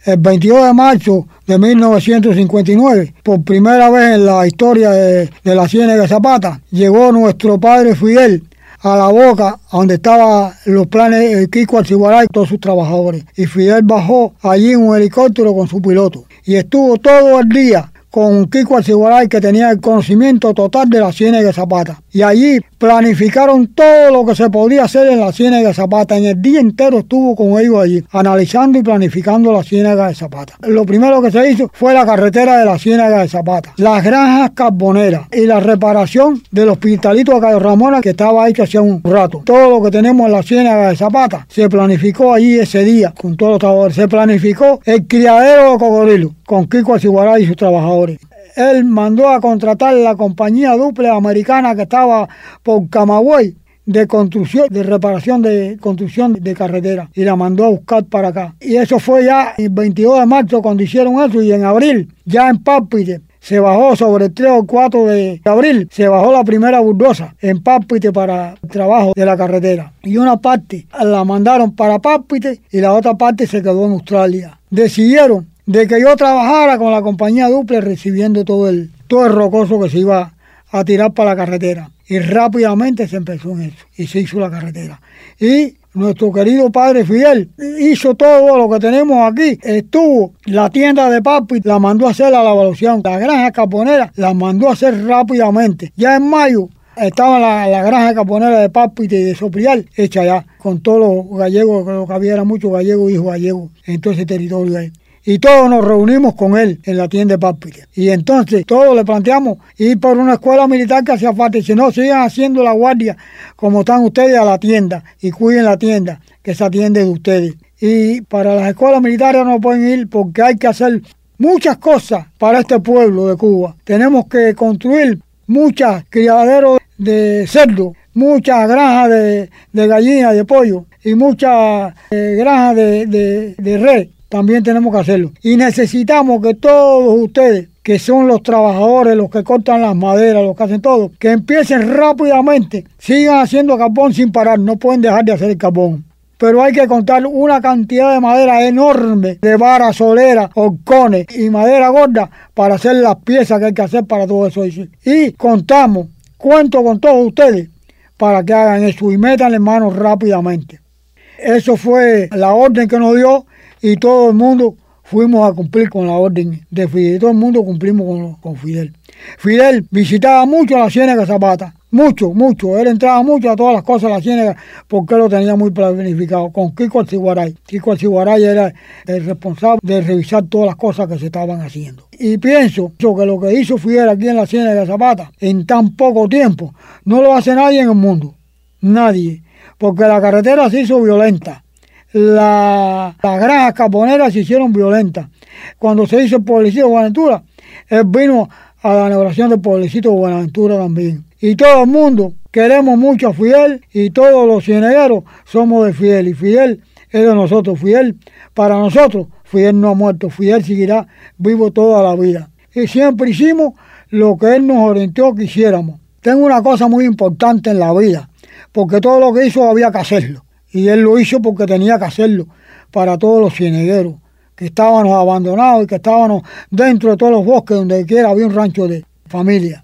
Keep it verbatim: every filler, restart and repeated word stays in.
el veintidós de marzo de mil novecientos cincuenta y nueve, por primera vez en la historia de, de la Ciénaga de Zapata, llegó nuestro padre Fidel a La Boca, donde estaban los planes de Kiko Alcigaray y todos sus trabajadores. Y Fidel bajó allí en un helicóptero con su piloto. Y estuvo todo el día con Kiko Alcigaray, que tenía el conocimiento total de la Ciénaga de Zapata. Y allí planificaron todo lo que se podía hacer en la Ciénaga de Zapata. En el día entero estuvo con ellos allí, analizando y planificando la Ciénaga de Zapata. Lo primero que se hizo fue la carretera de la Ciénaga de Zapata, las granjas carboneras y la reparación del hospitalito de Cayo Ramona, que estaba ahí hace un rato. Todo lo que tenemos en la Ciénaga de Zapata se planificó allí ese día con todos los trabajadores. Se planificó el criadero de cocodrilos con Kiko Alcigaray y sus trabajadores. Él mandó a contratar la compañía Duple americana que estaba por Camagüey, de construcción, de reparación de construcción de carretera, y la mandó a buscar para acá. Y eso fue ya el veintidós de marzo cuando hicieron eso, y en abril, ya en Páspite, se bajó sobre el tres o cuatro de abril, se bajó la primera bulldoza en Páspite para el trabajo de la carretera. Y una parte la mandaron para Páspite y la otra parte se quedó en Australia. Decidieron de que yo trabajara con la compañía Duple recibiendo todo el, todo el rocoso que se iba a tirar para la carretera. Y rápidamente se empezó en eso y se hizo la carretera. Y nuestro querido padre Fidel hizo todo lo que tenemos aquí. Estuvo la tienda de papi, la mandó a hacer a la evaluación. La granja caponera la mandó a hacer rápidamente. Ya en mayo estaba la, la granja caponera de papi y de Soprial hecha ya, con todos los gallegos, lo que había era muchos gallegos, hijos gallegos en todo ese territorio ahí. Y todos nos reunimos con él en la tienda de Páspite. Y entonces todos le planteamos ir por una escuela militar que hacía falta. Y si no, sigan haciendo la guardia como están ustedes a la tienda. Y cuiden la tienda, que esa tienda es de ustedes. Y para las escuelas militares no pueden ir porque hay que hacer muchas cosas para este pueblo de Cuba. Tenemos que construir muchas criaderos de cerdo, muchas granjas de, de gallinas, de pollo y muchas eh, granjas de, de, de res. También tenemos que hacerlo. Y necesitamos que todos ustedes, que son los trabajadores, los que cortan las maderas, los que hacen todo, que empiecen rápidamente, sigan haciendo carbón sin parar, no pueden dejar de hacer el carbón. Pero hay que contar una cantidad de madera enorme, de varas, soleras, horcones y madera gorda para hacer las piezas que hay que hacer para todo eso. Y contamos, cuento con todos ustedes para que hagan eso y metan en manos rápidamente. Eso fue la orden que nos dio. Y todo el mundo fuimos a cumplir con la orden de Fidel. Todo el mundo cumplimos con, con Fidel. Fidel visitaba mucho la Ciénaga de Zapata. Mucho, mucho. Él entraba mucho a todas las cosas de la Ciénaga porque él lo tenía muy planificado. Con Kiko Alcigaray. Kiko Alcigaray era el responsable de revisar todas las cosas que se estaban haciendo. Y pienso que lo que hizo Fidel aquí en la Ciénaga de Zapata en tan poco tiempo no lo hace nadie en el mundo. Nadie. Porque la carretera se hizo violenta. La, las granjas caponeras se hicieron violentas. Cuando se hizo el pueblecito de Buenaventura, él vino a la inauguración del pueblecito de Buenaventura también. Y todo el mundo queremos mucho a Fidel y todos los cienegueros somos de Fidel. Y Fidel es de nosotros. Fidel, para nosotros, Fidel no ha muerto. Fidel seguirá vivo toda la vida. Y siempre hicimos lo que él nos orientó que hiciéramos. Tengo una cosa muy importante en la vida, porque todo lo que hizo había que hacerlo. Y él lo hizo porque tenía que hacerlo para todos los cienegueros que estábamos abandonados y que estábamos dentro de todos los bosques donde quiera había un rancho de familia.